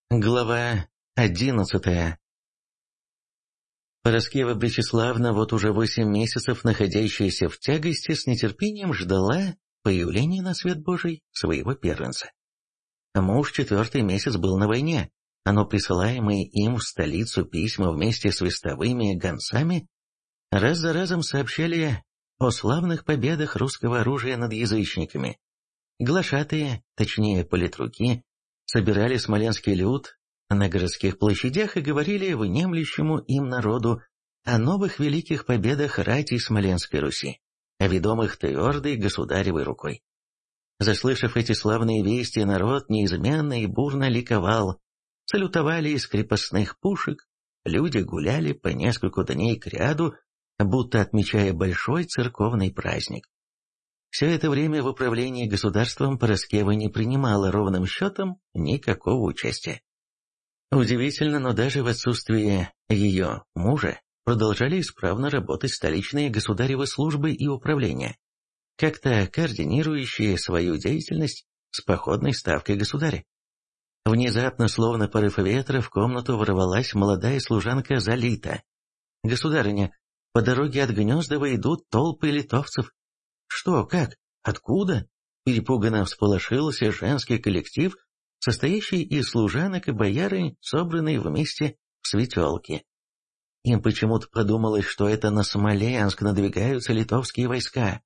Глава 11. Параскева Бречеславна, вот уже 8 месяцев находящаяся в тягости, с нетерпением ждала появления на свет Божий своего первенца. Муж 4-й месяц был на войне, но присылаемые им в столицу письма вместе с вестовыми гонцами раз за разом сообщали о славных победах русского оружия над язычниками. Глашатые, точнее политруки, собирали смоленский люд на городских площадях и говорили внемлющему им народу о новых великих победах ратей Смоленской Руси, о ведомых твердой государевой рукой. Заслышав эти славные вести, народ неизменно и бурно ликовал, салютовали из крепостных пушек, люди гуляли по нескольку дней кряду, будто отмечая большой церковный праздник. Все это время в управлении государством Параскева не принимала ровным счетом никакого участия. Удивительно, но даже в отсутствие ее мужа продолжали исправно работать столичные государевы службы и управления, как-то координирующие свою деятельность с походной ставкой государя. Внезапно, словно порыв ветра, в комнату ворвалась молодая служанка Залита. «Государыня, по дороге от Гнездова идут толпы литовцев». «Что, как? Откуда?» Перепуганно всполошился женский коллектив, состоящий из служанок и боярынь, собранные вместе в светелке. Им почему-то подумалось, что это на Смоленск надвигаются литовские войска.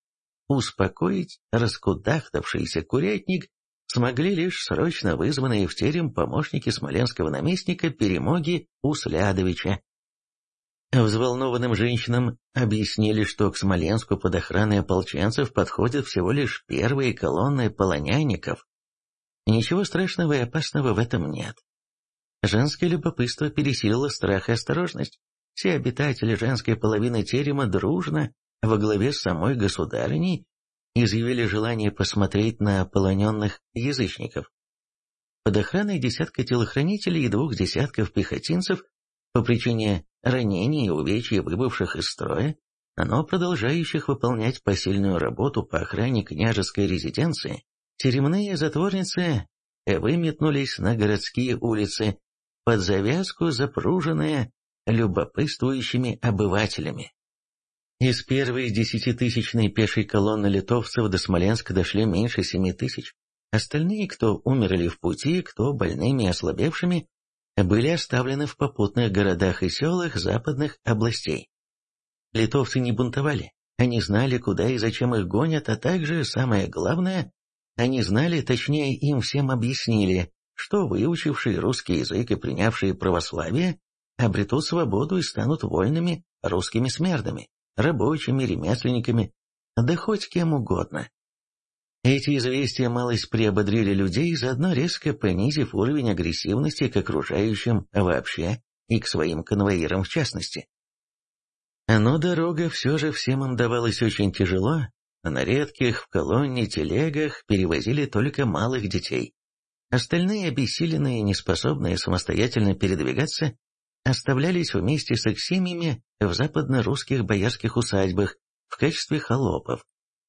Успокоить раскудахтавшийся курятник смогли лишь срочно вызванные в терем помощники смоленского наместника Перемоги Услядовича. Взволнованным женщинам объяснили, что к Смоленску под охраной ополченцев подходят всего лишь первые колонны полонянников. Ничего страшного и опасного в этом нет. Женское любопытство пересилило страх и осторожность. Все обитатели женской половины терема дружно, во главе с самой государыней, изъявили желание посмотреть на полоненных язычников. Под охраной десятка телохранителей и 2 десятков пехотинцев по причине ранений и увечий, выбывших из строя, но продолжающих выполнять посильную работу по охране княжеской резиденции, тюремные затворницы выметнулись на городские улицы, под завязку запруженные любопытствующими обывателями. Из первой 10-тысячной пешей колонны литовцев до Смоленска дошли меньше 7 тысяч. Остальные, кто умерли в пути, кто больными и ослабевшими, были оставлены в попутных городах и селах западных областей. Литовцы не бунтовали, они знали, куда и зачем их гонят, а также, самое главное, они знали, точнее им всем объяснили, что выучившие русский язык и принявшие православие обретут свободу и станут вольными русскими смердами, рабочими, ремесленниками, да хоть кем угодно. Эти известия малость приободрили людей, заодно резко понизив уровень агрессивности к окружающим вообще и к своим конвоирам в частности. Но дорога все же всем им давалась очень тяжело, на редких в колонне телегах перевозили только малых детей. Остальные, обессиленные и неспособные самостоятельно передвигаться, оставлялись вместе с их семьями в западно-русских боярских усадьбах в качестве холопов.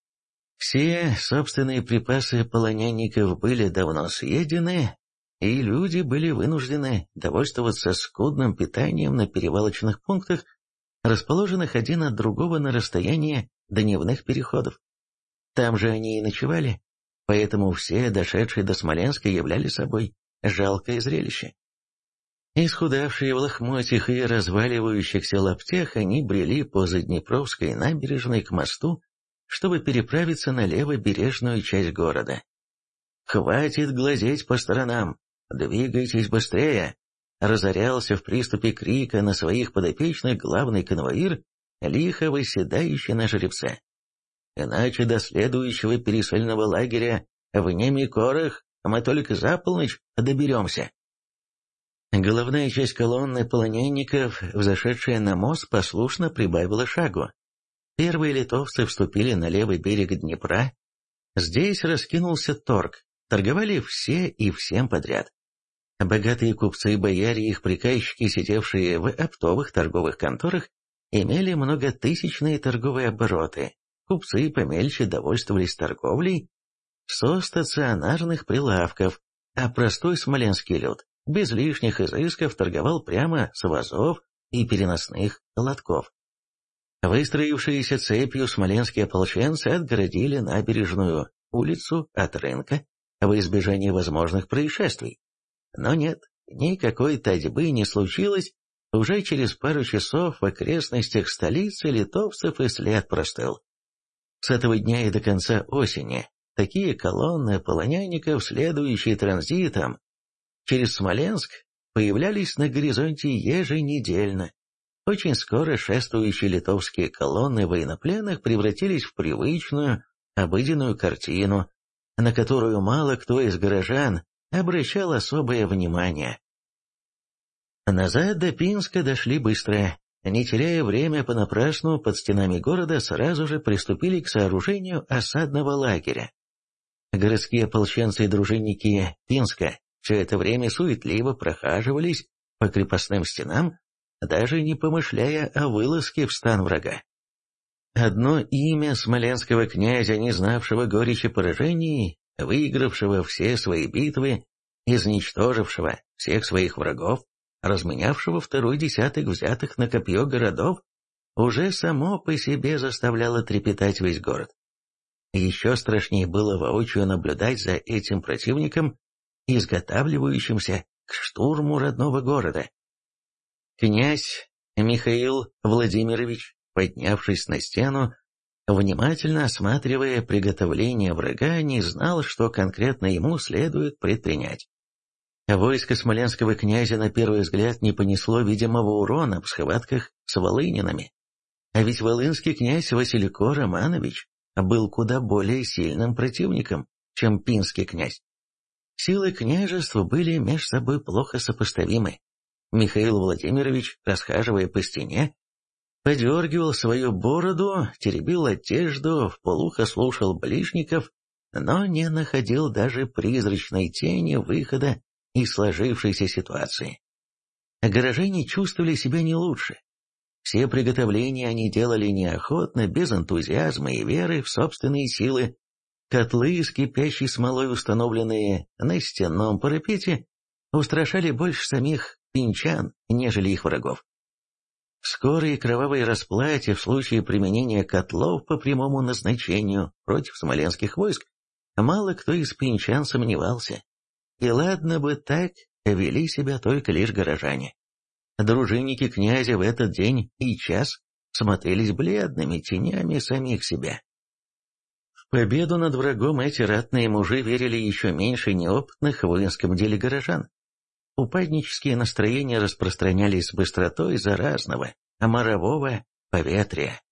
Все собственные припасы полонянников были давно съедены, и люди были вынуждены довольствоваться скудным питанием на перевалочных пунктах, расположенных один от другого на расстоянии дневных переходов. Там же они и ночевали, поэтому все, дошедшие до Смоленска, являли собой жалкое зрелище. Исхудавшие в лохмотьях и разваливающихся лаптях, они брели по Заднепровской набережной к мосту, чтобы переправиться на левобережную часть города. «Хватит глазеть по сторонам! Двигайтесь быстрее!» разорялся в приступе крика на своих подопечных главный конвоир, лихо восседающий на жеребце. «Иначе до следующего пересыльного лагеря в Немикорах мы только за полночь доберемся». Головная часть колонны полонянников, взошедшая на мост, послушно прибавила шагу. Первые литовцы вступили на левый берег Днепра. Здесь раскинулся торг, торговали все и всем подряд. Богатые купцы, бояре и их приказчики, сидевшие в оптовых торговых конторах, имели многотысячные торговые обороты. Купцы помельче довольствовались торговлей со стационарных прилавков, а простой смоленский люд без лишних изысков торговал прямо с вазов и переносных лотков. Выстроившиеся цепью смоленские ополченцы отгородили набережную улицу от рынка во избежание возможных происшествий. Но нет, никакой татьбы не случилось, уже через пару часов в окрестностях столицы литовцев и след простыл. С этого дня и до конца осени такие колонны полонянников, следующие транзитом через Смоленск, появлялись на горизонте еженедельно. Очень скоро шествующие литовские колонны военнопленных превратились в привычную, обыденную картину, на которую мало кто из горожан обращал особое внимание. Назад до Пинска дошли быстро. Не теряя время понапрасну, под стенами города сразу же приступили к сооружению осадного лагеря. Городские ополченцы и дружинники Пинска все это время суетливо прохаживались по крепостным стенам, даже не помышляя о вылазке в стан врага. Одно имя смоленского князя, не знавшего горечи поражений, выигравшего все свои битвы, изничтожившего всех своих врагов, разменявшего второй десяток взятых на копье городов, уже само по себе заставляло трепетать весь город. Еще страшнее было воочию наблюдать за этим противником, изготавливающимся к штурму родного города. Князь Михаил Владимирович, поднявшись на стену, внимательно осматривая приготовление врага, не знал, что конкретно ему следует предпринять. Войско смоленского князя на первый взгляд не понесло видимого урона в схватках с волынинами. А ведь волынский князь Василико Романович был куда более сильным противником, чем пинский князь. Силы княжества были между собой плохо сопоставимы. Михаил Владимирович, расхаживая по стене, подергивал свою бороду, теребил одежду, вполуха слушал ближников, но не находил даже призрачной тени выхода из сложившейся ситуации. Горожане чувствовали себя не лучше. Все приготовления они делали неохотно, без энтузиазма и веры в собственные силы. Котлы с кипящей смолой, установленные на стенном парапете, устрашали больше самих пинчан, нежели их врагов. В скорой и кровавой расплате в случае применения котлов по прямому назначению против смоленских войск мало кто из пинчан сомневался. И ладно бы так, вели себя только лишь горожане. Дружинники князя в этот день и час смотрелись бледными тенями самих себя. В победу над врагом эти ратные мужи верили еще меньше неопытных в воинском деле горожан. Упаднические настроения распространялись с быстротой заразного, морового поветрия.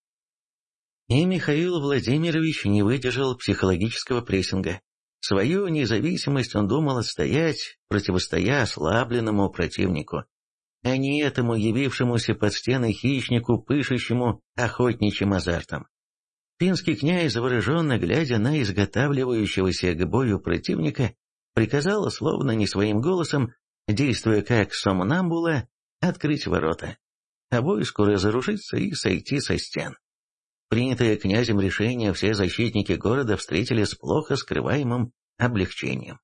И Михаил Владимирович не выдержал психологического прессинга. Свою независимость он думал отстоять, противостоя ослабленному противнику, а не этому явившемуся под стены хищнику, пышущему охотничьим азартом. Пинский князь, завороженно глядя на изготавливающегося к бою противника, приказал, словно не своим голосом, действуя как сомнамбула, открыть ворота, а войску разоружиться и сойти со стен. Принятое князем решение все защитники города встретили с плохо скрываемым облегчением.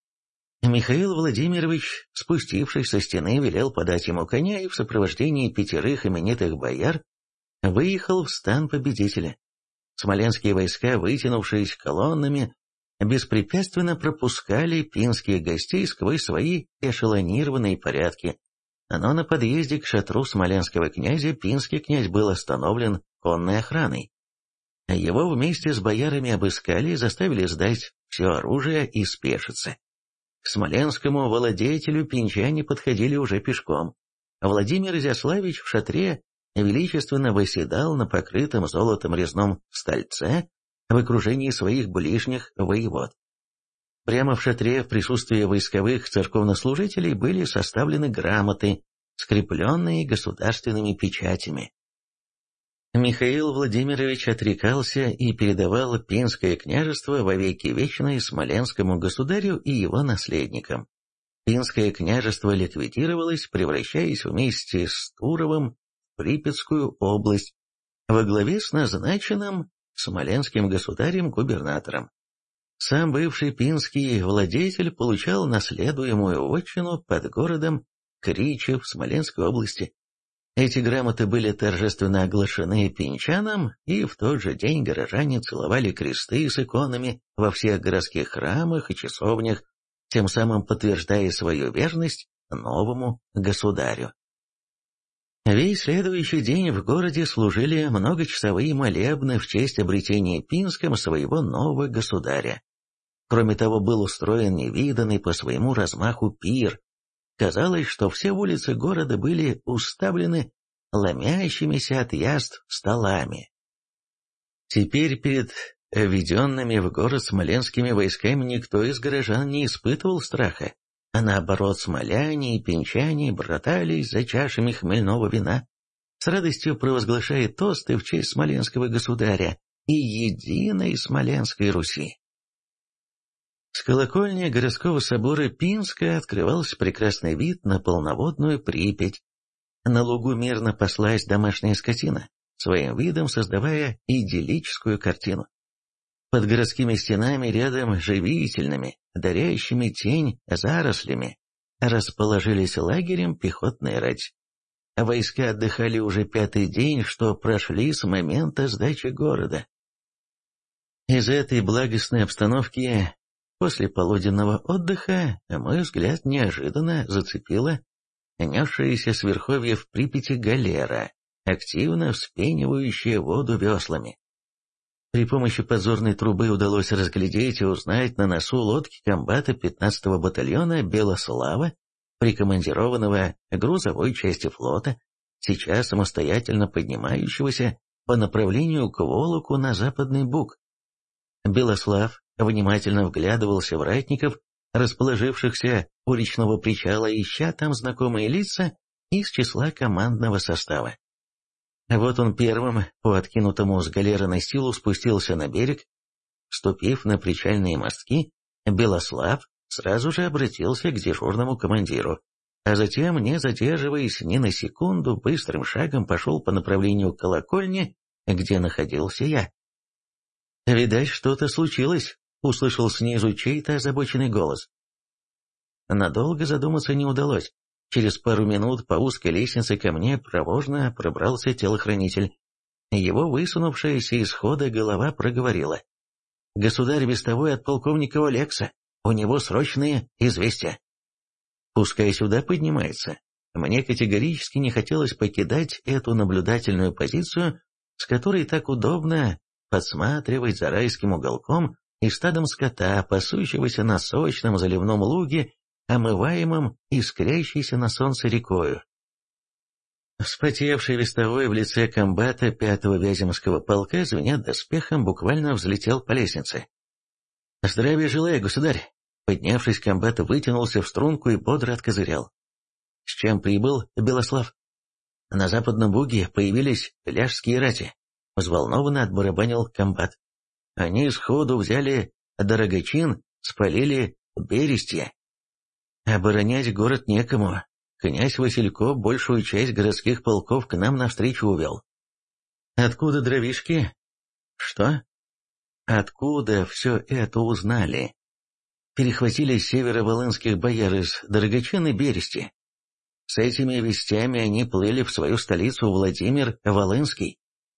Михаил Владимирович, спустившись со стены, велел подать ему коня и в сопровождении 5 именитых бояр выехал в стан победителя. Смоленские войска, вытянувшись колоннами, беспрепятственно пропускали пинских гостей сквозь свои эшелонированные порядки, но на подъезде к шатру смоленского князя пинский князь был остановлен конной охраной. Его вместе с боярами обыскали и заставили сдать все оружие и спешиться. К смоленскому владетелю пинчане подходили уже пешком. Владимир Изяславич в шатре величественно восседал на покрытом золотом резном стольце в окружении своих ближних воевод. Прямо в шатре в присутствии войсковых церковнослужителей были составлены грамоты, скрепленные государственными печатями. Михаил Владимирович отрекался и передавал Пинское княжество во веки вечные Смоленскому государю и его наследникам. Пинское княжество ликвидировалось, превращаясь вместе с Туровым в Припятскую область, во главе с назначенным смоленским государем-губернатором. Сам бывший пинский владетель получал наследуемую вотчину под городом Кричев Смоленской области. Эти грамоты были торжественно оглашены пинчанам, и в тот же день горожане целовали кресты с иконами во всех городских храмах и часовнях, тем самым подтверждая свою верность новому государю. Весь следующий день в городе служили многочасовые молебны в честь обретения Пинском своего нового государя. Кроме того, был устроен невиданный по своему размаху пир. Казалось, что все улицы города были уставлены ломящимися от яств столами. Теперь перед введенными в город смоленскими войсками никто из горожан не испытывал страха, а наоборот смоляне и пинчане братались за чашами хмельного вина, с радостью провозглашая тосты в честь смоленского государя и единой Смоленской Руси. С колокольни городского собора Пинска открывался прекрасный вид на полноводную Припять. На лугу мирно паслась домашняя скотина, своим видом создавая идиллическую картину. Под городскими стенами рядом живительными, дарящими тень зарослями, расположились лагерем пехотная рать. Войска отдыхали уже 5-й день, что прошли с момента сдачи города. Из этой благостной обстановки после полуденного отдыха мой взгляд неожиданно зацепила несшаяся с верховьев Припяти галера, активно вспенивающая воду веслами. При помощи подзорной трубы удалось разглядеть и узнать на носу лодки комбата 15-го батальона Белослава, прикомандированного к грузовой части флота, сейчас самостоятельно поднимающегося по направлению к Волоку на Западный Буг. Белослав внимательно вглядывался в ратников, расположившихся у речного причала, ища там знакомые лица из числа командного состава. Вот он первым по откинутому с галеры настилу спустился на берег. Вступив на причальные мостки, Белослав сразу же обратился к дежурному командиру, а затем, не задерживаясь ни на секунду, быстрым шагом пошел по направлению к колокольне, где находился я. «Видать, что-то случилось», — услышал снизу чей-то озабоченный голос. Надолго задуматься не удалось. Через пару минут по узкой лестнице ко мне проворно пробрался телохранитель. Его высунувшаяся из хода голова проговорила: «Государь вестовой от полковника Олекса. У него срочные известия». Пускай сюда поднимается. Мне категорически не хотелось покидать эту наблюдательную позицию, с которой так удобно подсматривать за райским уголком и стадом скота, пасущегося на сочном заливном луге, омываемым искрящейся на солнце рекою. Вспотевший вестовой в лице комбата 5-го Вяземского полка, звеня доспехом, буквально взлетел по лестнице. «Здравия желаю, государь!» Поднявшись, комбат вытянулся в струнку и бодро откозырял. «С чем прибыл Белослав?» «На Западном Буге появились ляжские рати», — взволнованно отбарабанил комбат. «Они сходу взяли Дорогочин, спалили Берестье. Оборонять город некому. Князь Василько большую часть городских полков к нам навстречу увел». «Откуда дровишки?» «Что?» «Откуда все это узнали?» «Перехватили с севера волынских бояр из Дорогочин и Берестья. С этими вестями они плыли в свою столицу Владимир-Волынский».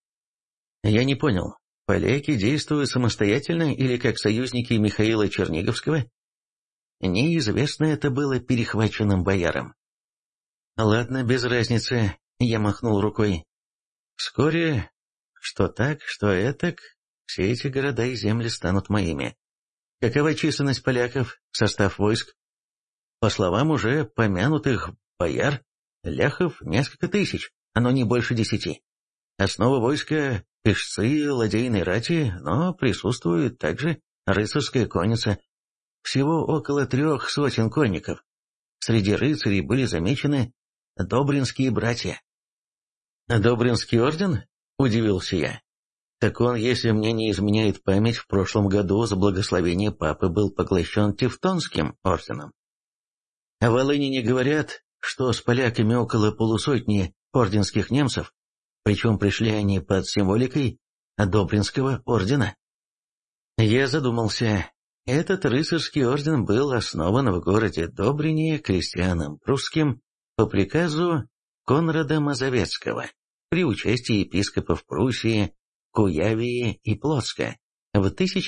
«Я не понял, поляки действуют самостоятельно или как союзники Михаила Черниговского?» Неизвестно это было перехваченным боярам. «Ладно, без разницы», — я махнул рукой. «Вскоре, что так, что этак, все эти города и земли станут моими. Какова численность поляков, состав войск?» «По словам уже помянутых бояр, ляхов несколько тысяч, но не больше 10. Основа войска — пешцы, ладейной рати, но присутствует также рыцарская конница. Всего около 300 конников. Среди рыцарей были замечены Добринские братья». «Добринский орден?» — удивился я. «Так он, если мне не изменяет память, в прошлом году за благословение папы был поглощен Тевтонским орденом. А в Волыни говорят, что с поляками около полусотни орденских немцев, причем пришли они под символикой Добринского ордена». Я задумался. Этот рыцарский орден был основан в городе Добрине крестьяном прусским по приказу Конрада Мазовецкого при участии епископов Пруссии, Куявии и Плотска в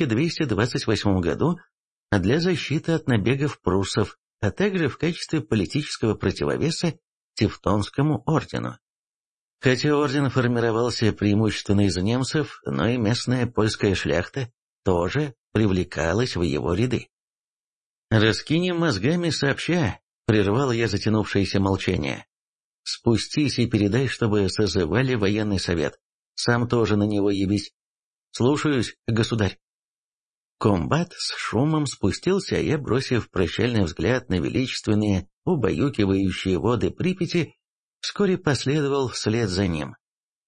1228 году для защиты от набегов пруссов, а также в качестве политического противовеса Тевтонскому ордену. Хотя орден формировался преимущественно из немцев, но и местная польская шляхта тоже привлекалась в его ряды. «Раскинем мозгами сообща», — прервал я затянувшееся молчание. «Спустись и передай, чтобы созывали военный совет. Сам тоже на него явись. Слушаюсь, государь». Комбат с шумом спустился, а я, бросив прощальный взгляд на величественные, убаюкивающие воды Припяти, вскоре последовал вслед за ним.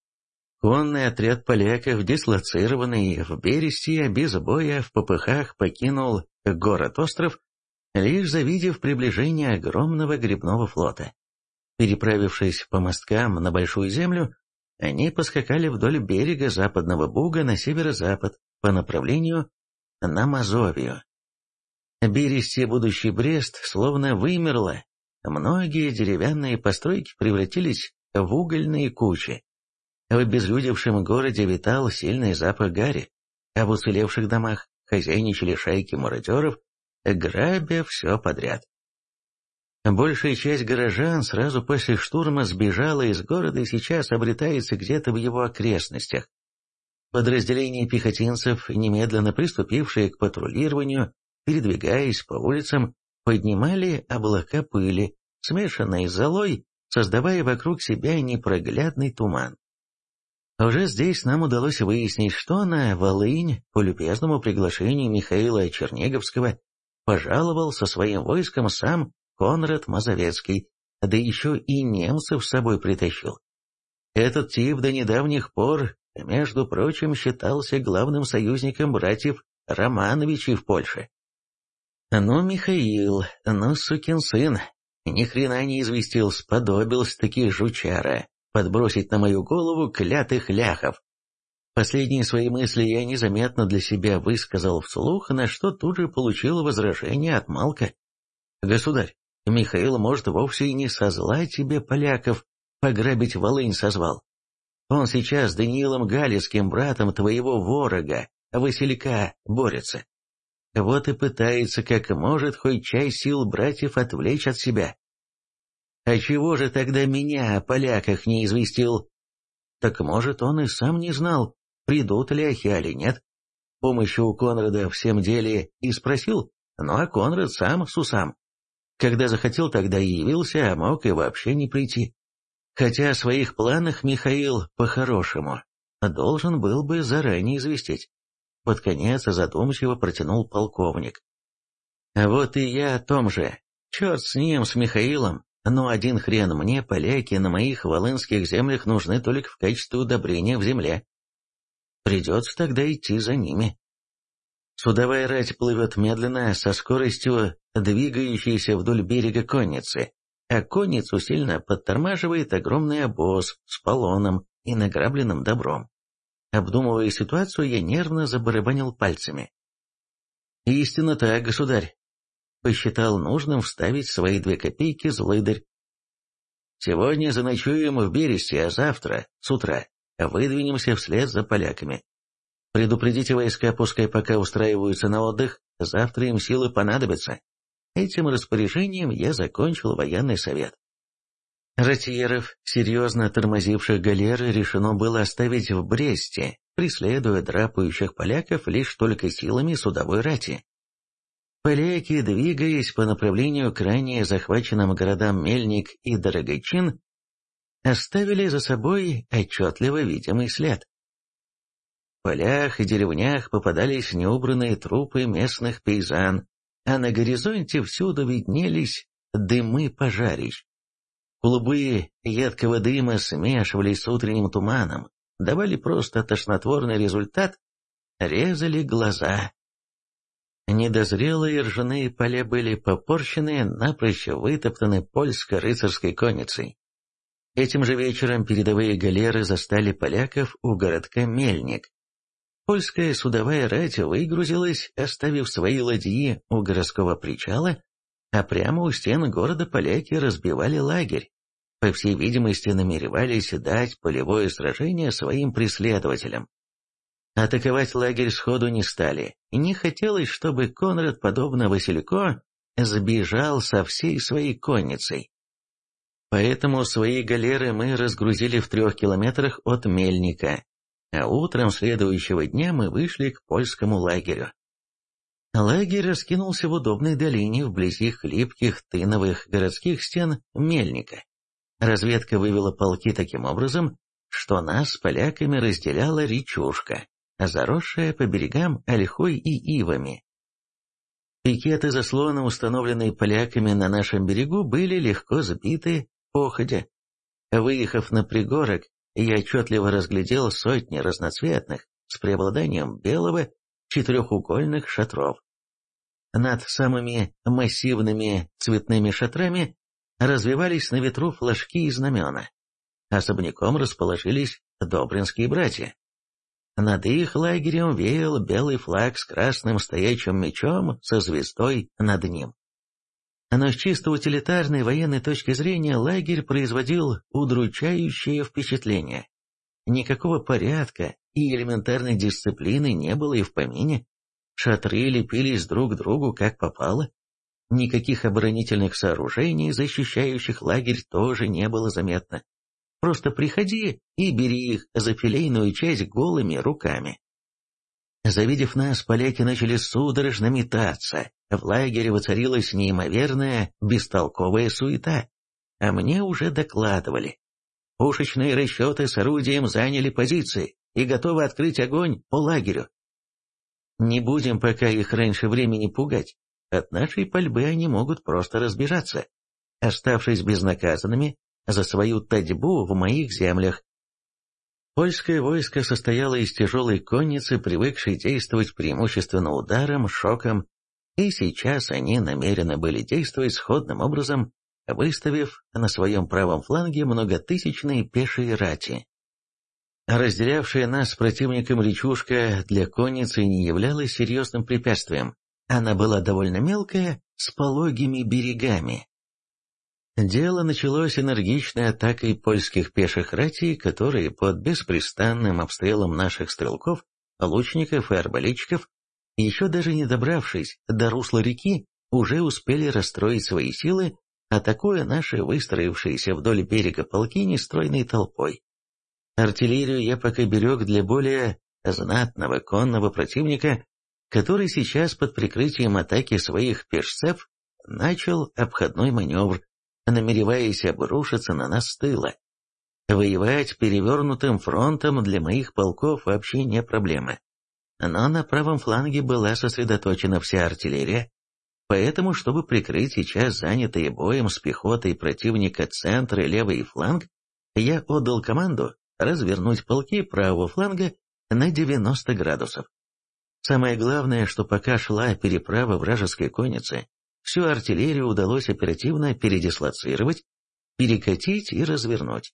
Конный отряд поляков, дислоцированный в Берестье, без боя в попыхах покинул город-остров, лишь завидев приближение огромного гребного флота. Переправившись по мосткам на Большую Землю, они поскакали вдоль берега Западного Буга на северо-запад по направлению на Мазовию. Берестье, будущий Брест, словно вымерло. Многие деревянные постройки превратились в угольные кучи. В обезлюдевшем городе витал сильный запах гари, а в уцелевших домах хозяйничали шайки мародеров, грабя все подряд. Большая часть горожан сразу после штурма сбежала из города и сейчас обретается где-то в его окрестностях. Подразделения пехотинцев, немедленно приступившие к патрулированию, передвигаясь по улицам, поднимали облака пыли, смешанной с золой, создавая вокруг себя непроглядный туман. Уже здесь нам удалось выяснить, что на Волынь по любезному приглашению Михаила Черниговского пожаловал со своим войском сам Конрад Мазовецкий, да еще и немцев с собой притащил. Этот тип до недавних пор, между прочим, считался главным союзником братьев Романовичей в Польше. Ну, Михаил, ну, сукин сын, ни хрена не известил, сподобился-таки жучара подбросить на мою голову клятых ляхов. Последние свои мысли я незаметно для себя высказал вслух, на что тут же получил возражение от Малка. «Государь, Михаил, может, вовсе и не со зла тебе поляков пограбить Волынь созвал. Он сейчас с Даниилом Галицким, братом твоего ворога, Василика, борется. Вот и пытается, как может, хоть часть сил братьев отвлечь от себя. А чего же тогда меня о поляках не известил? Так может, он и сам не знал, придут ляхи или нет. Помощи у Конрада всем деле и спросил, ну а Конрад сам с усам. Когда захотел, тогда и явился, а мог и вообще не прийти. Хотя о своих планах Михаил, по-хорошему, должен был бы заранее известить. Под конец задумчиво протянул полковник. А вот и я о том же. Черт с ним, с Михаилом. Но один хрен мне, поляки на моих волынских землях нужны только в качестве удобрения в земле. Придется тогда идти за ними. Судовая рать плывет медленно, со скоростью двигающейся вдоль берега конницы, а конницу сильно подтормаживает огромный обоз с полоном и награбленным добром. Обдумывая ситуацию, я нервно забарабанил пальцами. «Истинно так, государь», — посчитал нужным вставить свои 2 копейки злыдарь. «Сегодня заночуем в Бересте, а завтра, с утра, выдвинемся вслед за поляками. Предупредите войска, пускай пока устраиваются на отдых, завтра им силы понадобятся». Этим распоряжением я закончил военный совет. Ратьеров, серьезно тормозивших галеры, решено было оставить в Бресте, преследуя драпающих поляков лишь только силами судовой рати. Поляки, двигаясь по направлению к ранее захваченным городам Мельник и Дорогочин, оставили за собой отчетливо видимый след. В полях и деревнях попадались неубранные трупы местных пейзан, а на горизонте всюду виднелись дымы пожарищ. Клубы едкого дыма смешивались с утренним туманом, давали просто тошнотворный результат, резали глаза. Недозрелые ржаные поля были попорчены, напрочь вытоптаны польско-рыцарской конницей. Этим же вечером передовые галеры застали поляков у городка Мельник. Польская судовая рать выгрузилась, оставив свои ладьи у городского причала, а прямо у стен города поляки разбивали лагерь. По всей видимости, намеревались дать полевое сражение своим преследователям. Атаковать лагерь сходу не стали, и не хотелось, чтобы Конрад, подобно Василько, сбежал со всей своей конницей. Поэтому свои галеры мы разгрузили в 3 километрах от Мельника, а утром следующего дня мы вышли к польскому лагерю. Лагерь раскинулся в удобной долине вблизи хлипких тыновых городских стен Мельника. Разведка вывела полки таким образом, что нас с поляками разделяла речушка, заросшая по берегам ольхой и ивами. Пикеты заслона, установленные поляками на нашем берегу, были легко сбиты походя. Выехав на пригорок, я отчетливо разглядел сотни разноцветных, с преобладанием белого, четырехугольных шатров. Над самыми массивными цветными шатрами развивались на ветру флажки и знамена. Особняком расположились добринские братья. Над их лагерем веял белый флаг с красным стоячим мечом со звездой над ним. Но с чисто утилитарной военной точки зрения лагерь производил удручающее впечатление. Никакого порядка и элементарной дисциплины не было и в помине. Шатры лепились друг к другу как попало. Никаких оборонительных сооружений, защищающих лагерь, тоже не было заметно. Просто приходи и бери их за филейную часть голыми руками. Завидев нас, поляки начали судорожно метаться. В лагере воцарилась неимоверная, бестолковая суета. А мне уже докладывали. Пушечные расчеты с орудием заняли позиции и готовы открыть огонь по лагерю. Не будем пока их раньше времени пугать. От нашей пальбы они могут просто разбежаться, оставшись безнаказанными за свою татьбу в моих землях. Польское войско состояло из тяжелой конницы, привыкшей действовать преимущественно ударом, шоком, и сейчас они намерены были действовать сходным образом, выставив на своем правом фланге многотысячные пешие рати. Разделявшая нас с противником речушка для конницы не являлась серьезным препятствием. Она была довольно мелкая, с пологими берегами. Дело началось энергичной атакой польских пеших ратей, которые под беспрестанным обстрелом наших стрелков, лучников и арбалетчиков, еще даже не добравшись до русла реки, уже успели расстроить свои силы, атакуя наши выстроившиеся вдоль берега полки нестройной толпой. Артиллерию я пока берег для более знатного конного противника, который сейчас под прикрытием атаки своих пешцев начал обходной маневр, намереваясь обрушиться на нас с тыла. Воевать перевернутым фронтом для моих полков вообще не проблема. Но на правом фланге была сосредоточена вся артиллерия, поэтому, чтобы прикрыть сейчас занятые боем с пехотой противника центр и левый фланг, я отдал команду развернуть полки правого фланга на 90 градусов. Самое главное, что пока шла переправа вражеской конницы, всю артиллерию удалось оперативно передислоцировать, перекатить и развернуть.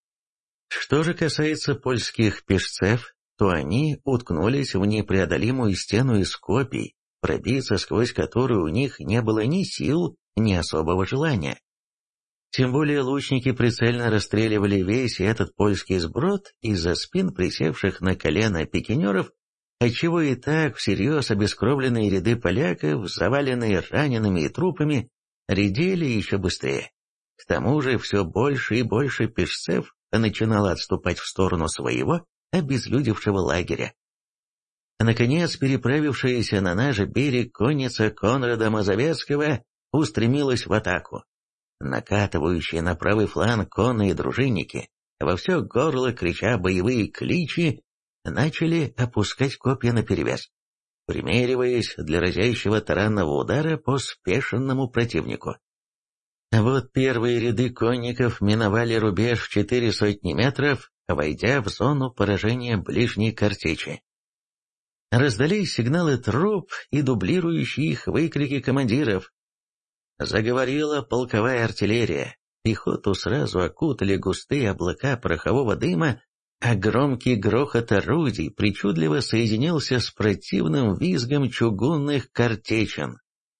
Что же касается польских пешцев, то они уткнулись в непреодолимую стену из копий, пробиться сквозь которую у них не было ни сил, ни особого желания. Тем более лучники прицельно расстреливали весь этот польский сброд из-за спин присевших на колено пикинеров, отчего и так всерьез обескровленные ряды поляков, заваленные ранеными и трупами, редели еще быстрее. К тому же все больше и больше пешцев начинало отступать в сторону своего обезлюдевшего лагеря. Наконец, переправившаяся на наш берег конница Конрада Мазовецкого устремилась в атаку. Накатывающие на правый фланг конные дружинники, во все горло крича боевые кличи, начали опускать копья наперевес, примериваясь для разящего таранного удара по спешенному противнику. Вот первые ряды конников миновали рубеж в 400 метров, войдя в зону поражения ближней картечи. Раздались сигналы труп и дублирующие их выкрики командиров. Заговорила полковая артиллерия, пехоту сразу окутали густые облака порохового дыма, а громкий грохот орудий причудливо соединился с противным визгом чугунных картечин.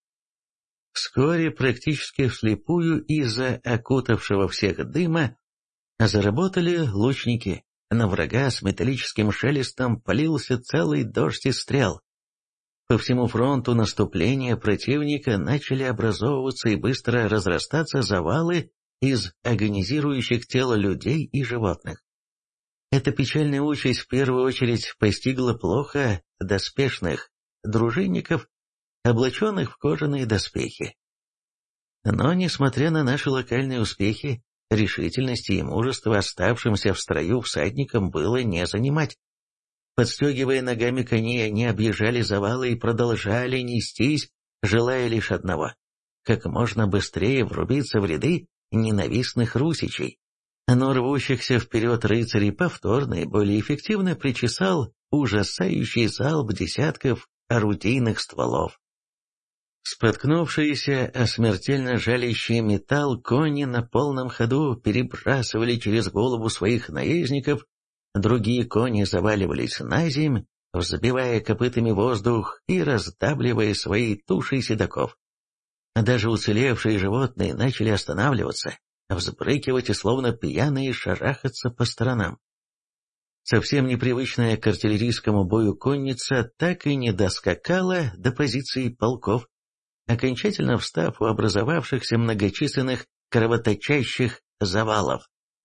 Вскоре, практически вслепую из-за окутавшего всех дыма, заработали лучники. На врага с металлическим шелестом полился целый дождь из стрел. По всему фронту наступления противника начали образовываться и быстро разрастаться завалы из агонизирующих тел людей и животных. Эта печальная участь в первую очередь постигла плохо доспешных дружинников, облаченных в кожаные доспехи. Но, несмотря на наши локальные успехи, решительности и мужества оставшимся в строю всадникам было не занимать. Подстегивая ногами коней, они объезжали завалы и продолжали нестись, желая лишь одного — как можно быстрее врубиться в ряды ненавистных русичей. Но рвущихся вперед рыцарей повторно и более эффективно причесал ужасающий залп десятков орудийных стволов. Споткнувшиеся о смертельно жалящий металл, кони на полном ходу перебрасывали через голову своих наездников, другие кони заваливались наземь, взбивая копытами воздух и раздавливая своей тушей седаков. Даже уцелевшие животные начали останавливаться, взбрыкивать и словно пьяные шарахаться по сторонам. Совсем непривычная к артиллерийскому бою конница так и не доскакала до позиций полков, окончательно встав у образовавшихся многочисленных кровоточащих завалов.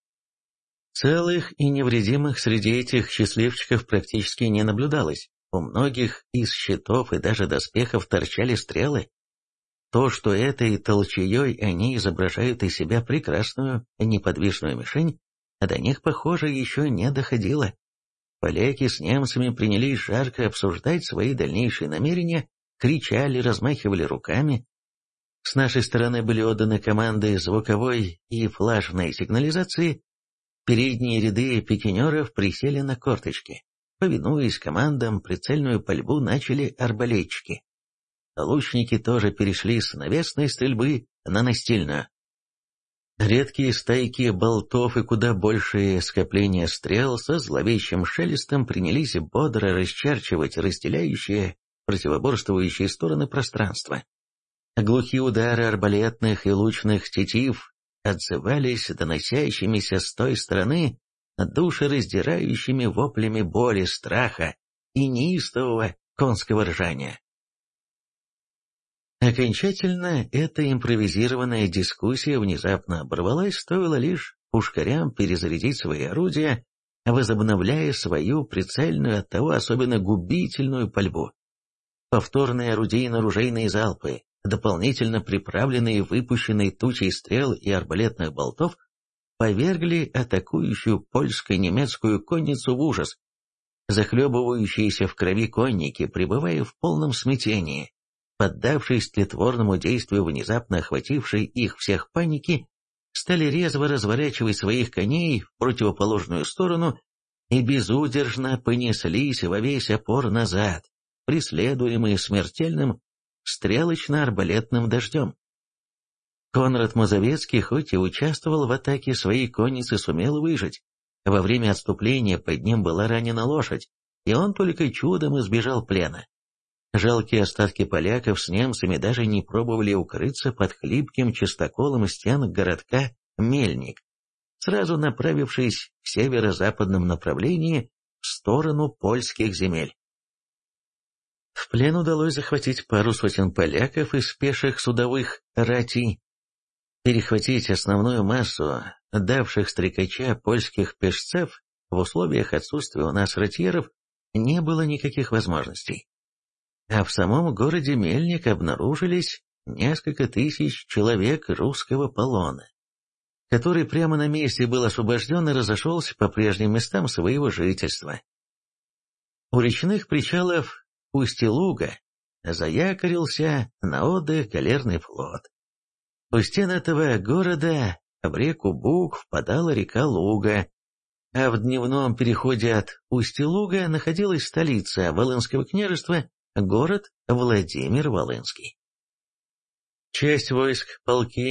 Целых и невредимых среди этих счастливчиков практически не наблюдалось. У многих из щитов и даже доспехов торчали стрелы. То, что этой толчеей они изображают из себя прекрасную неподвижную мишень, до них, похоже, еще не доходило. Поляки с немцами принялись жарко обсуждать свои дальнейшие намерения, кричали, размахивали руками. С нашей стороны были отданы команды звуковой и флажной сигнализации. Передние ряды пикинеров присели на корточки. Повинуясь командам, прицельную пальбу начали арбалетчики. Лучники тоже перешли с навесной стрельбы на настильную. Редкие стайки болтов и куда большие скопления стрел со зловещим шелестом принялись бодро расчерчивать разделяющие противоборствующие стороны пространства. Глухие удары арбалетных и лучных тетив отзывались доносящимися с той стороны душераздирающими воплями боли, страха и неистового конского ржания. Окончательно эта импровизированная дискуссия внезапно оборвалась, стоило лишь пушкарям перезарядить свои орудия, возобновляя свою прицельную, оттого особенно губительную пальбу. Повторные орудийно-ружейные залпы, дополнительно приправленные выпущенной тучей стрел и арбалетных болтов, повергли атакующую польско-немецкую конницу в ужас. Захлебывающиеся в крови конники, пребывая в полном смятении, поддавшись тлетворному действию внезапно охватившей их всех паники, стали резво разворачивать своих коней в противоположную сторону и безудержно понеслись во весь опор назад, преследуемые смертельным стрелочно-арбалетным дождем. Конрад Мазовецкий, хоть и участвовал в атаке своей конницы, сумел выжить. Во время отступления под ним была ранена лошадь, и он только чудом избежал плена. Жалкие остатки поляков с немцами даже не пробовали укрыться под хлипким частоколом стен городка Мельник, сразу направившись в северо-западном направлении в сторону польских земель. В плен удалось захватить пару сотен поляков из пеших судовых ратей, перехватить основную массу давших стрекача польских пешцев в условиях отсутствия у нас ратьеров не было никаких возможностей. А в самом городе Мельник обнаружились несколько тысяч человек русского полона, который прямо на месте был освобожден и разошелся по прежним местам своего жительства. У речных причалов Усть-Луга заякорился на отдых галерный флот. У стен этого города в реку Буг впадала река Луга, а в дневном переходе от Усть-Луга находилась столица Волынского княжества, город Владимир-Волынский. Часть войск, полки,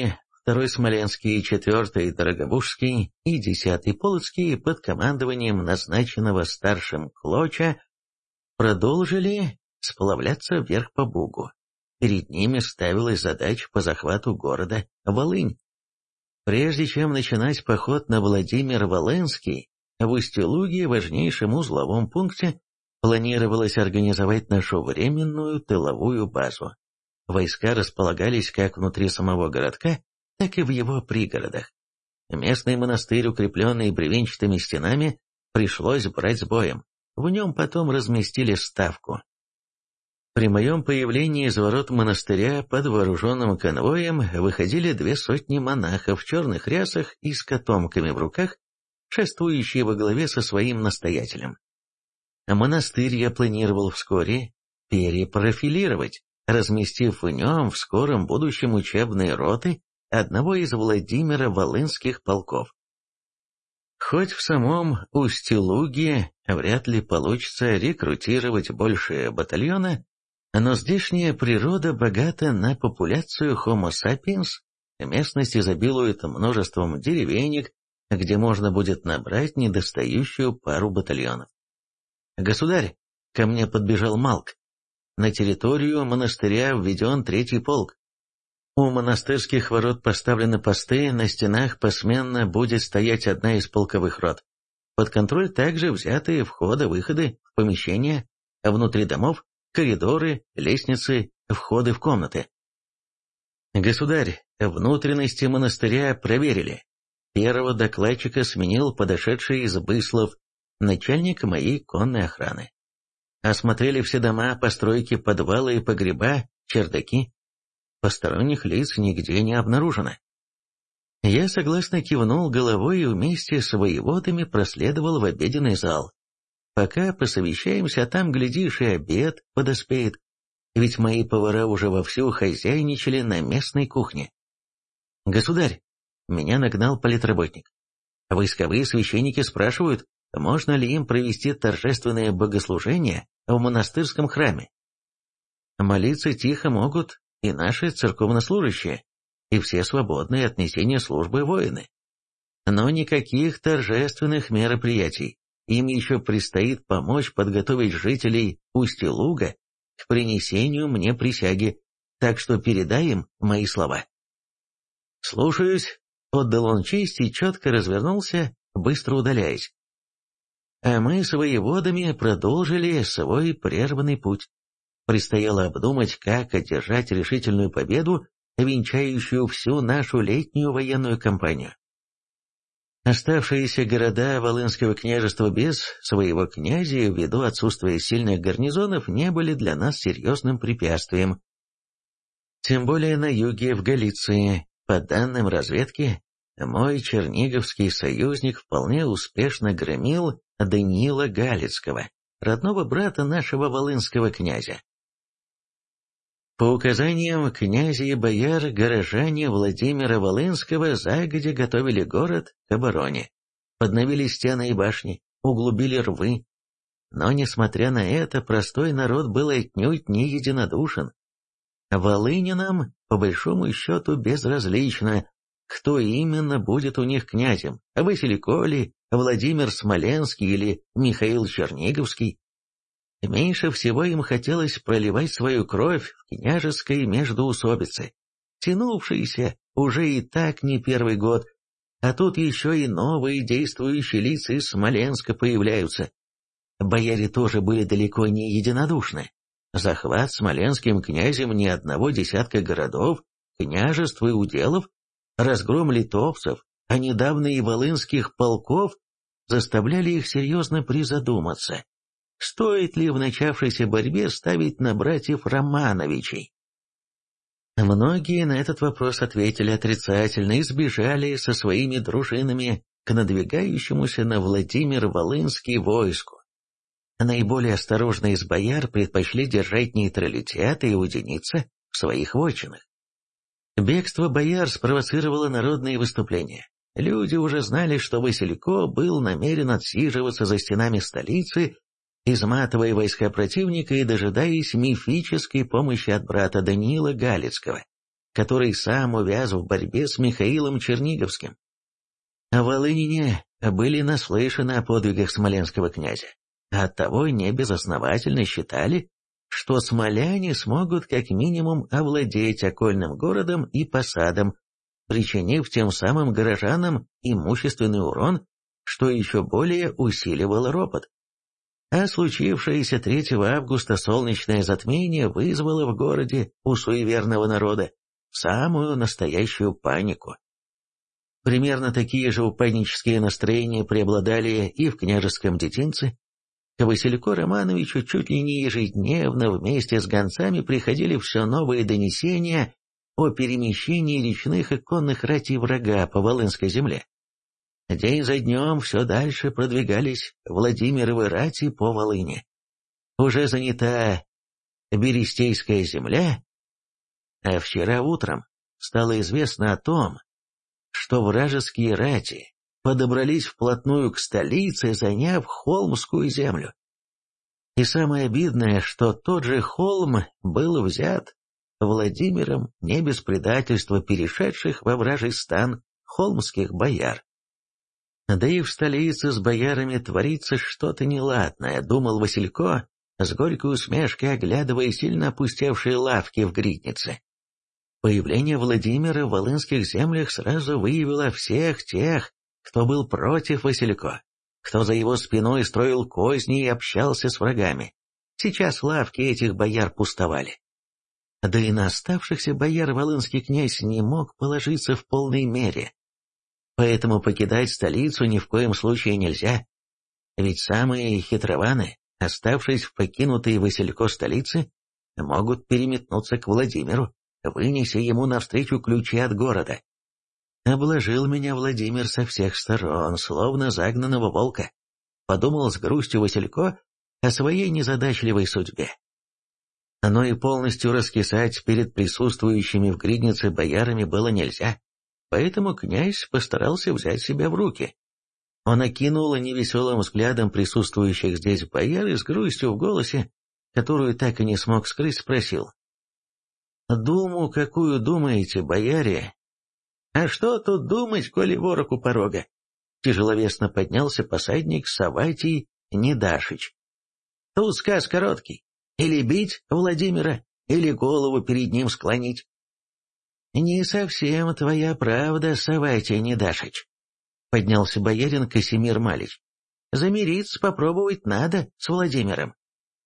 2-й Смоленский, 4-й Дорогобужский и 10-й Полоцкий под командованием назначенного старшим Клоча продолжили сплавляться вверх по Бугу. Перед ними ставилась задача по захвату города Волынь. Прежде чем начинать поход на Владимир-Волынский, в Устье-Луге, важнейшем узловом пункте, планировалось организовать нашу временную тыловую базу. Войска располагались как внутри самого городка, так и в его пригородах. Местный монастырь, укрепленный бревенчатыми стенами, пришлось брать с боем. В нем потом разместили ставку. При моем появлении из ворот монастыря под вооруженным конвоем выходили 200 монахов в черных рясах и с котомками в руках, шествующие во главе со своим настоятелем. Монастырь я планировал вскоре перепрофилировать, разместив в нем в скором будущем учебные роты одного из Владимира-Волынских полков. Хоть в самом Устье-Луге вряд ли получится рекрутировать больше батальона, но здешняя природа богата на популяцию Homo sapiens, местность изобилует множеством деревенек, где можно будет набрать недостающую пару батальонов. «Государь!» — ко мне подбежал Малк. «На территорию монастыря введен 3-й полк. У монастырских ворот поставлены посты, на стенах посменно будет стоять одна из полковых рот. Под контроль также взяты входы-выходы в помещения, внутри домов, коридоры, лестницы, входы в комнаты. Государь, внутренности монастыря проверили. Первого докладчика сменил подошедший из Быслов, начальник моей конной охраны. Осмотрели все дома, постройки, подвалы и погреба, чердаки. Посторонних лиц нигде не обнаружено. Я согласно кивнул головой и вместе с воеводами проследовал в обеденный зал. Пока посовещаемся, а там, глядишь, и обед подоспеет, ведь мои повара уже вовсю хозяйничали на местной кухне. «Государь!» — меня нагнал политработник. «Войсковые священники спрашивают, можно ли им провести торжественное богослужение в монастырском храме. Молиться тихо могут и наши церковнослужащие, и все свободные от несения службы воины. Но никаких торжественных мероприятий. Им еще предстоит помочь подготовить жителей Устья-Луга к принесению мне присяги, так что передай им мои слова». «Слушаюсь», — отдал он честь и четко развернулся, быстро удаляясь. А мы с воеводами продолжили свой прерванный путь. Предстояло обдумать, как одержать решительную победу, венчающую всю нашу летнюю военную кампанию. Оставшиеся города Волынского княжества без своего князя ввиду отсутствия сильных гарнизонов не были для нас серьезным препятствием. Тем более на юге, в Галиции, по данным разведки, мой черниговский союзник вполне успешно громил Даниила Галицкого, родного брата нашего волынского князя. По указаниям князя и бояр, горожане Владимира Волынского загодя готовили город к обороне, подновили стены и башни, углубили рвы. Но, несмотря на это, простой народ был отнюдь не единодушен. Волынянам, по большому счету, безразлично, кто именно будет у них князем, Василько ли, Владимир Смоленский или Михаил Черниговский. Меньше всего им хотелось проливать свою кровь в княжеской междоусобице, тянувшейся уже и так не первый год, а тут еще и новые действующие лица из Смоленска появляются. Бояре тоже были далеко не единодушны. Захват смоленским князем ни одного десятка городов, княжеств и уделов, разгром литовцев, а недавно и волынских полков заставляли их серьезно призадуматься. Стоит ли в начавшейся борьбе ставить на братьев Романовичей? Многие на этот вопрос ответили отрицательно и сбежали со своими дружинами к надвигающемуся на Владимир-Волынский войску. Наиболее осторожные из бояр предпочли держать нейтралитет и уединиться в своих вотчинах. Бегство бояр спровоцировало народные выступления. Люди уже знали, что Василько был намерен отсиживаться за стенами столицы, изматывая войска противника и дожидаясь мифической помощи от брата Даниила Галицкого. который сам увяз в борьбе с Михаилом Черниговским. Волыняне были наслышаны о подвигах смоленского князя, а оттого небезосновательно считали, что смоляне смогут как минимум овладеть окольным городом и посадом, причинив тем самым горожанам имущественный урон, что еще более усиливало ропот. А случившееся 3 августа солнечное затмение вызвало в городе у суеверного народа самую настоящую панику. Примерно такие же панические настроения преобладали и в княжеском детинце. К Василику Романовичу чуть ли не ежедневно вместе с гонцами приходили все новые донесения о перемещении речных и конных ратей врага по Волынской земле. День за днем все дальше продвигались Владимировы рати по Волыни. Уже занята Берестейская земля, а вчера утром стало известно о том, что вражеские рати подобрались вплотную к столице, заняв Холмскую землю. И самое обидное, что тот же Холм был взят Владимиром не без предательства перешедших во вражий стан холмских бояр. Да и в столице с боярами творится что-то неладное, думал Василько, с горькой усмешкой оглядывая сильно опустевшие лавки в Гриднице. Появление Владимира в волынских землях сразу выявило всех тех, кто был против Василько, кто за его спиной строил козни и общался с врагами. Сейчас лавки этих бояр пустовали. Да и на оставшихся бояр волынский князь не мог положиться в полной мере. Поэтому покидать столицу ни в коем случае нельзя. Ведь самые хитрованы, оставшись в покинутой Василько столице, могут переметнуться к Владимиру, вынеся ему навстречу ключи от города. Обложил меня Владимир со всех сторон, словно загнанного волка. Подумал с грустью Василько о своей незадачливой судьбе. Но и полностью раскисать перед присутствующими в Гриднице боярами было нельзя, поэтому князь постарался взять себя в руки. Он окинул невеселым взглядом присутствующих здесь бояр и с грустью в голосе, которую так и не смог скрыть, спросил: «Думу какую думаете, бояре?» «А что тут думать, коли ворог у порога?» Тяжеловесно поднялся посадник Саватий Недашич. «Тут сказ короткий. Или бить Владимира, или голову перед ним склонить». «Не совсем твоя правда, Саватий Недашич», — поднялся боярин Касимир Малич. «Замириться попробовать надо с Владимиром».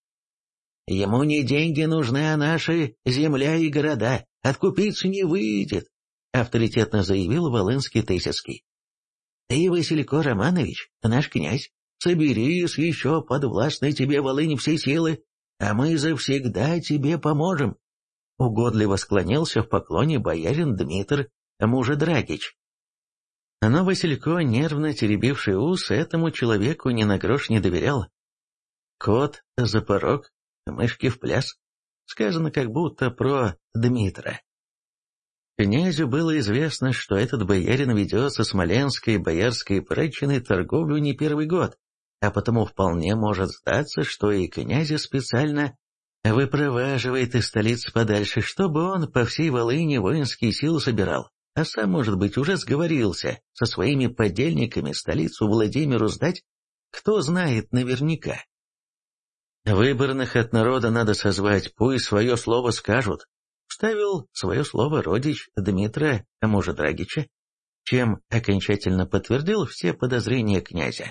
«Ему не деньги нужны, а наши земля и города. Откупиться не выйдет», — авторитетно заявил Волынский Тысяцкий. «Ты, Василько Романович, наш князь, соберись еще подвластной тебе Волыни все силы, а мы завсегда тебе поможем», — угодливо склонился в поклоне боярин Дмитр Мужедрагич. Но Василько, нервно теребивший ус, этому человеку ни на грош не доверял. Кот за порог, мышки в пляс. Сказано как будто про Дмитра. Князю было известно, что этот боярин ведет со смоленской боярской прачиной торговлю не первый год, а потому вполне может статься, что и князя специально выпроваживает из столицы подальше, чтобы он по всей Волыни воинские силы собирал, а сам, может быть, уже сговорился со своими подельниками столицу Владимиру сдать, кто знает наверняка. «Выборных от народа надо созвать, пусть свое слово скажут», — вставил свое слово родич Дмитра Мужедрагича, чем окончательно подтвердил все подозрения князя.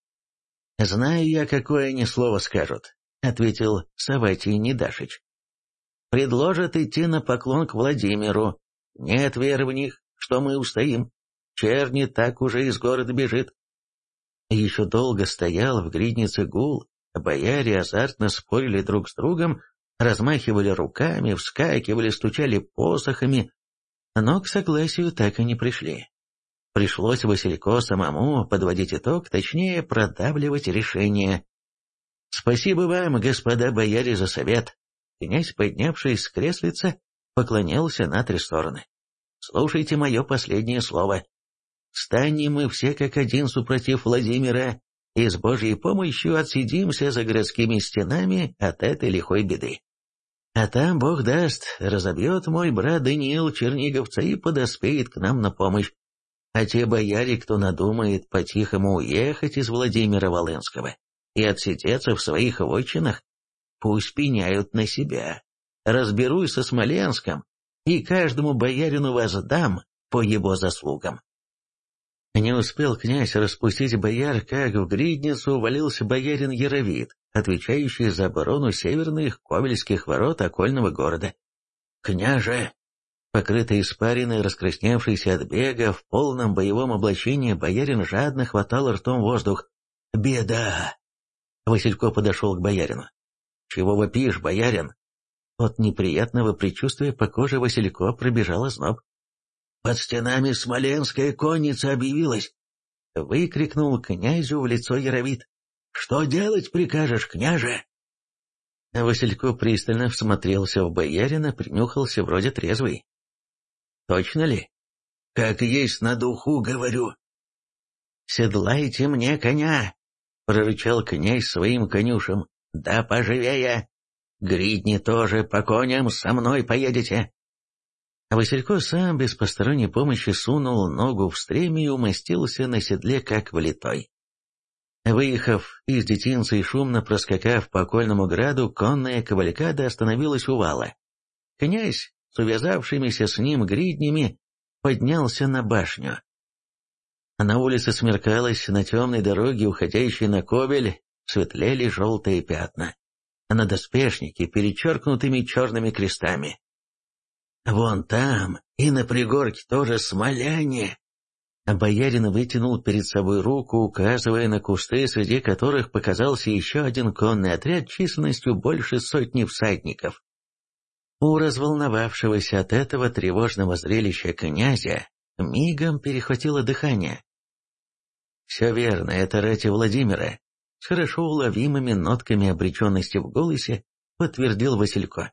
«Знаю я, какое они слово скажут», — ответил Саватий Недашич. «Предложат идти на поклон к Владимиру. Нет веры в них, что мы устоим. Черни так уже из города бежит». Еще долго стоял в Гриднице гул, бояре азартно спорили друг с другом, размахивали руками, вскакивали, стучали посохами, но к согласию так и не пришли. Пришлось Василько самому подводить итог, точнее продавливать решение. «Спасибо вам, господа бояре, за совет». Князь, поднявшись с креслица, поклонился на 3 стороны. «Слушайте мое последнее слово. Станем мы все как один супротив Владимира, и с Божьей помощью отсидимся за городскими стенами от этой лихой беды. А там, бог даст, разобьет мой брат Даниил черниговца и подоспеет к нам на помощь. А те бояре, кто надумает по-тихому уехать из Владимира Волынского и отсидеться в своих вотчинах, пусть пеняют на себя. Разберусь со Смоленском, и каждому боярину воздам по его заслугам». Не успел князь распустить бояр, как в гридницу валился боярин Яровит, отвечающий за оборону северных Ковельских ворот окольного города. «Княже!» Покрытый испариной, раскрасневшийся от бега, в полном боевом облачении, боярин жадно хватал ртом воздух. «Беда!» Василько подошел к боярину. «Чего вопишь, боярин?» От неприятного предчувствия по коже Василько пробежал озноб. «Под стенами смоленская конница объявилась!» — выкрикнул князю в лицо Яровит. «Что делать прикажешь, княже?» Василько пристально всмотрелся в боярина, принюхался вроде трезвый. «Точно ли?» «Как есть на духу, говорю». «Седлайте мне коня!» — прорычал князь своим конюшам. «Да поживее! Гридни тоже по коням со мной поедете!» Василько сам без посторонней помощи сунул ногу в стремя и умостился на седле, как влитой. Выехав из детинца и шумно проскакав по окольному граду, конная кавалькада остановилась у вала. Князь с увязавшимися с ним гриднями поднялся на башню. На улице смеркалось, на темной дороге, уходящей на Ковель, светлели желтые пятна, а на доспешнике перечеркнутыми черными крестами. «Вон там и на пригорке тоже смоляне!» Боярин вытянул перед собой руку, указывая на кусты, среди которых показался еще один конный отряд численностью больше сотни всадников. У разволновавшегося от этого тревожного зрелища князя мигом перехватило дыхание. «Все верно, это рати Владимира», — с хорошо уловимыми нотками обреченности в голосе подтвердил Василько.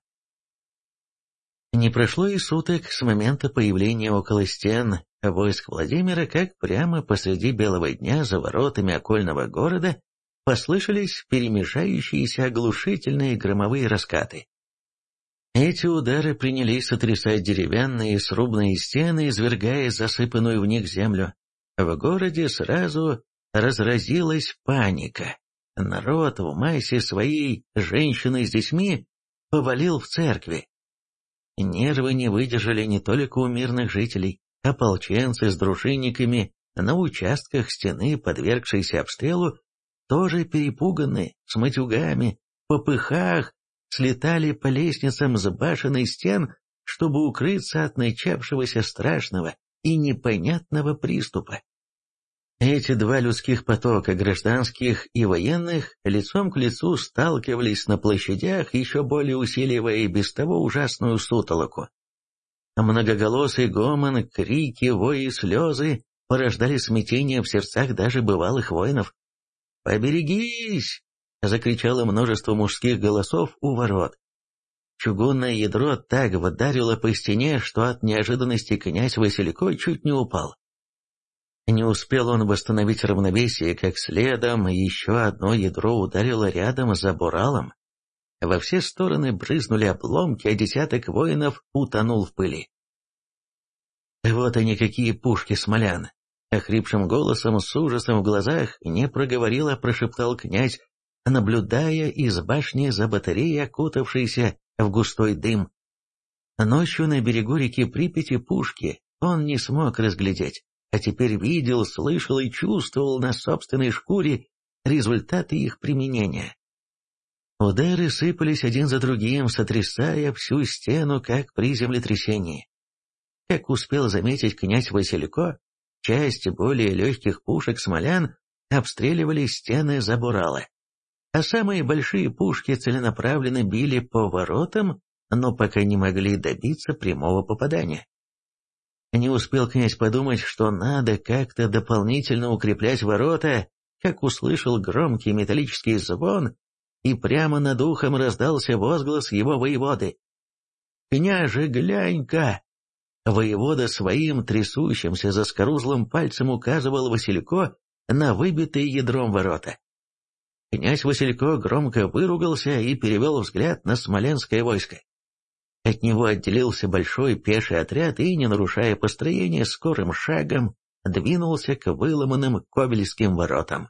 Не прошло и суток с момента появления около стен войск Владимира, как прямо посреди белого дня за воротами окольного города послышались перемежающиеся оглушительные громовые раскаты. Эти удары принялись сотрясать деревянные срубные стены, извергая засыпанную в них землю. В городе сразу разразилась паника. Народ в массе своей, женщины с детьми, повалил в церкви. Нервы не выдержали не только у мирных жителей. Ополченцы с дружинниками на участках стены, подвергшиеся обстрелу, тоже перепуганные, с матюгами, в попыхах, слетали по лестницам с башен и стен, чтобы укрыться от начавшегося страшного и непонятного приступа. Эти два людских потока, гражданских и военных, лицом к лицу сталкивались на площадях, еще более усиливая и без того ужасную сутолоку. Многоголосый гомон, крики, вои и слезы порождали смятение в сердцах даже бывалых воинов. «Поберегись!» — закричало множество мужских голосов у ворот. Чугунное ядро так вдарило по стене, что от неожиданности князь Василько чуть не упал. Не успел он восстановить равновесие, как следом еще одно ядро ударило рядом за буралом. Во все стороны брызнули обломки, а десяток воинов утонул в пыли. «Вот они какие пушки смолян!» Охрипшим голосом, с ужасом в глазах, не проговорил, а прошептал князь, наблюдая из башни за батареей, окутавшейся в густой дым. Ночью на берегу реки Припяти пушки он не смог разглядеть, а теперь видел, слышал и чувствовал на собственной шкуре результаты их применения. Удары сыпались один за другим, сотрясая всю стену, как при землетрясении. Как успел заметить князь Василько, часть более легких пушек смолян обстреливали стены забурала, а самые большие пушки целенаправленно били по воротам, но пока не могли добиться прямого попадания. Не успел князь подумать, что надо как-то дополнительно укреплять ворота, как услышал громкий металлический звон, и прямо над ухом раздался возглас его воеводы. «Княже, глянь-ка!» Воевода своим трясущимся заскорузлым пальцем указывал Василько на выбитые ядром ворота. Князь Василько громко выругался и перевел взгляд на смоленское войско. От него отделился большой пеший отряд и, не нарушая построения, скорым шагом двинулся к выломанным Ковельским воротам.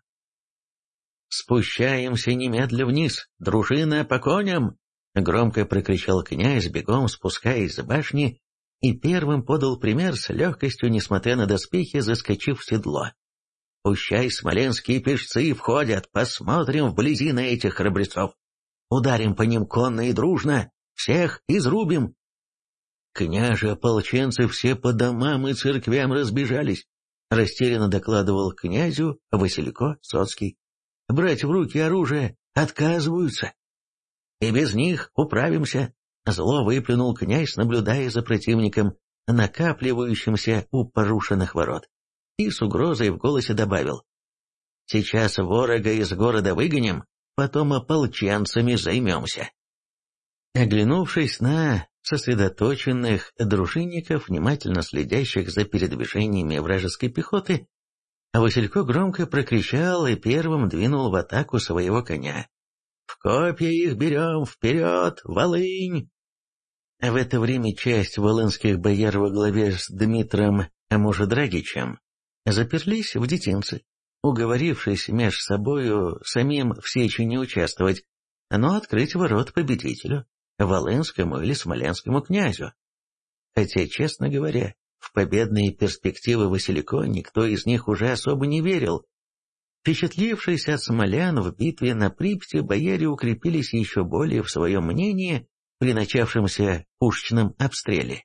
«Спущаемся немедля вниз, дружина по коням!» — громко прокричал князь, бегом спускаясь с башни, и первым подал пример с легкостью, несмотря на доспехи, заскочив в седло. «Пущай смоленские пешцы входят, посмотрим вблизи на этих храбрецов. Ударим по ним конно и дружно, всех изрубим!» «Княже, ополченцы все по домам и церквям разбежались», — растерянно докладывал князю Василько Соцкий. «Брать в руки оружие отказываются. И без них управимся», — зло выплюнул князь, наблюдая за противником, накапливающимся у порушенных ворот, и с угрозой в голосе добавил: «Сейчас ворога из города выгоним, потом ополченцами займемся». Оглянувшись на сосредоточенных дружинников, внимательно следящих за передвижениями вражеской пехоты, Василько громко прокричал и первым двинул в атаку своего коня. «В копья их берем! Вперед! Волынь!» В это время часть волынских бояр во главе с Дмитром Мужедрагичем заперлись в детинце, уговорившись меж собою самим в сече не участвовать, но открыть ворот победителю, волынскому или смоленскому князю. Хотя, честно говоря, в победные перспективы Василько никто из них уже особо не верил. Впечатлившись от смолян в битве на Припяти, бояре укрепились еще более в своем мнении при начавшемся пушечном обстреле.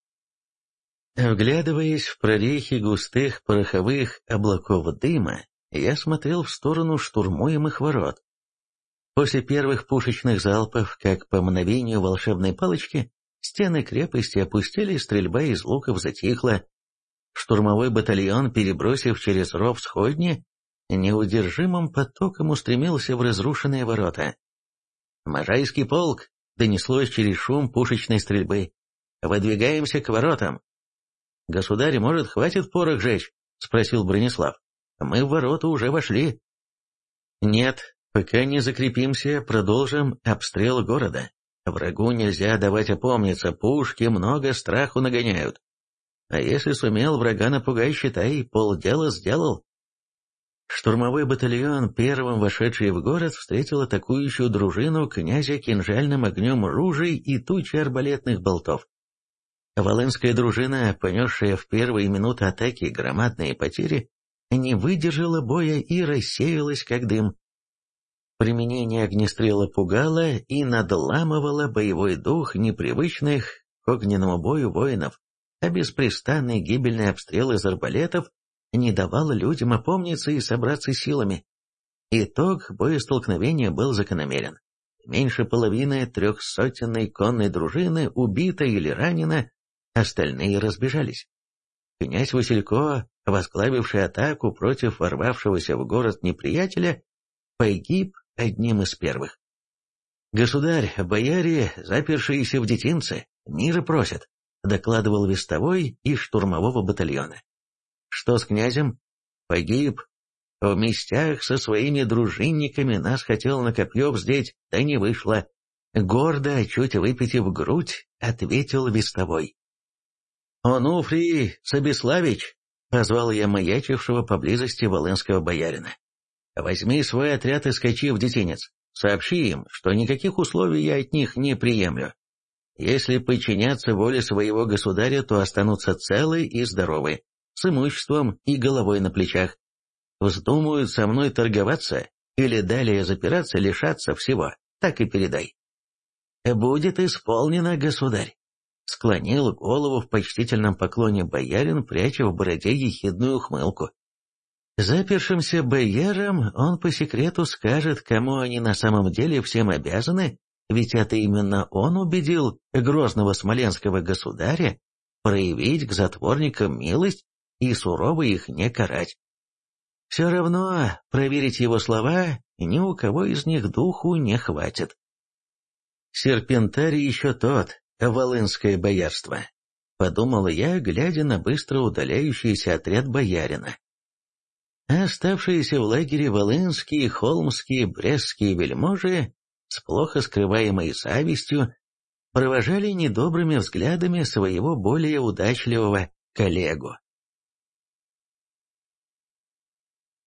Вглядываясь в прорехи густых пороховых облаков дыма, я смотрел в сторону штурмуемых ворот. После первых пушечных залпов, как по мгновению волшебной палочки, стены крепости опустили, стрельба из луков затихла. Штурмовой батальон, перебросив через ров сходни, неудержимым потоком устремился в разрушенные ворота. «Можайский полк!» — донеслось через шум пушечной стрельбы. «Выдвигаемся к воротам!» «Государь, может, хватит порох жечь?» — спросил Бронислав. «Мы в ворота уже вошли». «Нет, пока не закрепимся, продолжим обстрел города. Врагу нельзя давать опомниться, пушки много страху нагоняют. А если сумел врага напугать, считай, полдела сделал». Штурмовой батальон, первым вошедший в город, встретил атакующую дружину князя кинжальным огнем ружей и тучей арбалетных болтов. Волынская дружина, понесшая в первые минуты атаки громадные потери, не выдержала боя и рассеялась как дым. Применение огнестрела пугало и надламывало боевой дух непривычных к огненному бою воинов, а беспрестанный гибельный обстрел из арбалетов не давал людям опомниться и собраться силами. Итог боестолкновения был закономерен. Меньше половины 300-сотенной конной дружины убита или ранена, остальные разбежались. Князь Василько, возглавивший атаку против ворвавшегося в город неприятеля, погиб одним из первых. «Государь, бояре, запершиеся в детинце, мира просят», — докладывал вестовой из штурмового батальона. «Что с князем?» «Погиб. В местях со своими дружинниками нас хотел на копье вздеть, да не вышло». Гордо, чуть выпитив грудь, ответил вестовой. «Онуфрий Собеславич!» — позвал я маячившего поблизости волынского боярина. «Возьми свой отряд и скачи в детинец. Сообщи им, что никаких условий я от них не приемлю. Если подчиняться воле своего государя, то останутся целы и здоровы, с имуществом и головой на плечах. Вздумают со мной торговаться или далее запираться, лишаться всего, так и передай». «Будет исполнено, государь», — склонил голову в почтительном поклоне боярин, пряча в бороде ехидную ухмылку. Запершимся боярам он по секрету скажет, кому они на самом деле всем обязаны, ведь это именно он убедил грозного смоленского государя проявить к затворникам милость и сурово их не карать. Все равно проверить его слова ни у кого из них духу не хватит. Серпентарий еще тот, волынское боярство, подумал я, глядя на быстро удаляющийся отряд боярина. А оставшиеся в лагере волынские, холмские, брестские вельможи с плохо скрываемой завистью провожали недобрыми взглядами своего более удачливого коллегу.